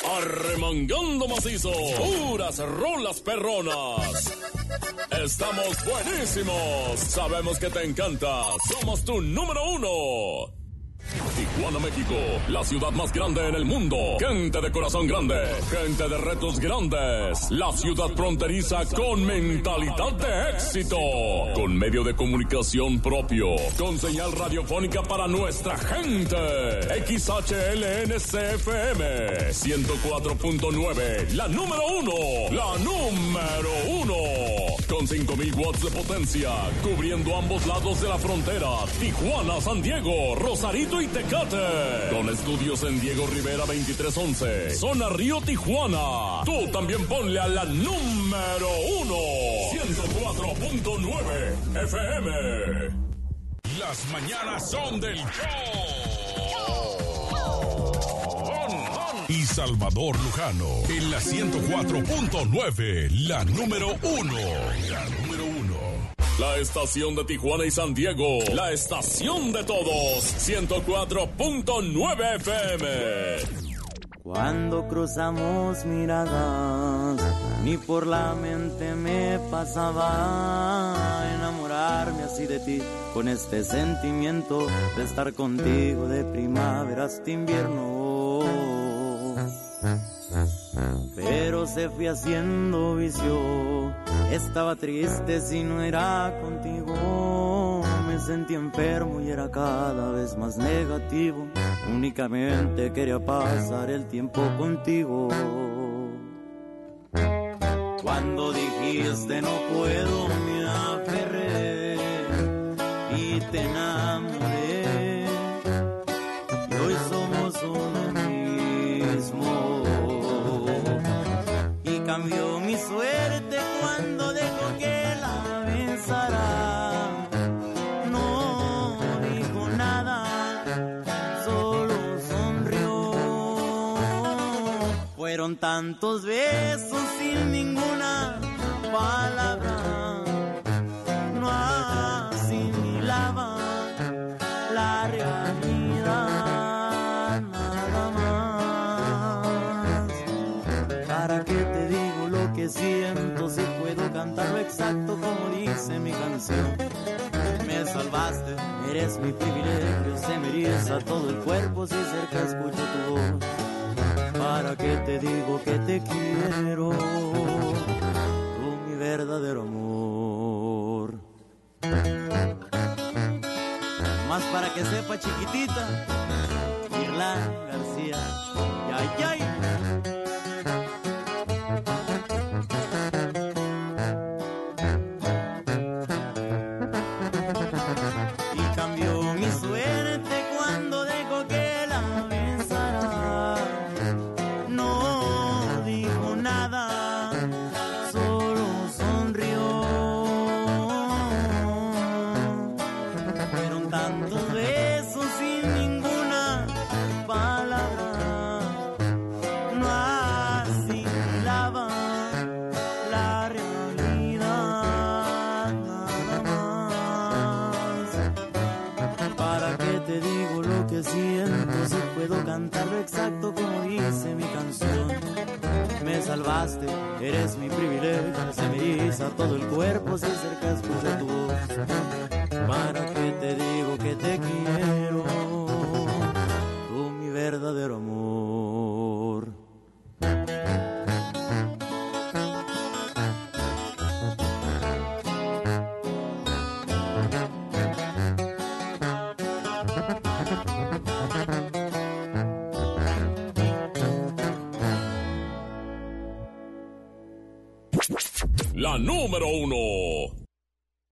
Arremangando macizo, puras rolas perronas. Estamos buenísimos, sabemos que te encanta, somos tu número uno. Tijuana, México, la ciudad más grande en el mundo. Gente de corazón grande, gente de retos grandes. La ciudad fronteriza con mentalidad de éxito. Con medio de comunicación propio. Con señal radiofónica para nuestra gente. XHLNCFM 104.9, la número uno. La número uno. Con 5,000 watts de potencia. Cubriendo ambos lados de la frontera. Tijuana, San Diego, Rosarito y Tecate. Con estudios en Diego Rivera 2311, zona Río Tijuana. Tú también ponle a la número uno. 104.9 FM. Las mañanas son del show. Y Salvador Lujano en la 104.9, la número uno. La número uno. La estación de Tijuana y San Diego. La estación de todos. 104.9 FM. Cuando cruzamos miradas, ni por la mente me pasaba enamorarme así de ti, con este sentimiento de estar contigo de primavera hasta invierno. Pero se fue haciendo vicio, estaba triste si no era contigo. Me sentí enfermo y era cada vez más negativo. Únicamente quería pasar el tiempo contigo. Cuando dijiste no puedo me aferré y te enamoré. Y hoy somos uno mismo. Y cambió mi suerte cuando dejó que la besara. No dijo nada, solo sonrió. Fueron tantos besos sin ninguna palabra. No asimilaba la realidad nada más. ¿Para qué te digo lo que siento si puedo cantarlo exacto como dice mi canción? Me salvaste, eres mi privilegio, se me eriza todo el cuerpo si cerca escucho tu voz. ¿Para qué te digo que te quiero? Tú mi verdadero amor. Más para que sepa chiquitita, Irlanda García. Ay, ay. Y cambió mi suerte cuando dejó que la besara. No dijo nada, solo sonrió. Fueron tantos besos sin ninguna palabra. No asimilaba la realidad nada más. ¿Para qué te digo lo que siento si puedo cantarlo exacto como dice mi canción? Me salvaste, eres mi privilegio, se me eriza todo el cuerpo si cerca escucho tu voz. ¿Para qué te digo que te quiero? Tú mi verdadero amor. La número uno.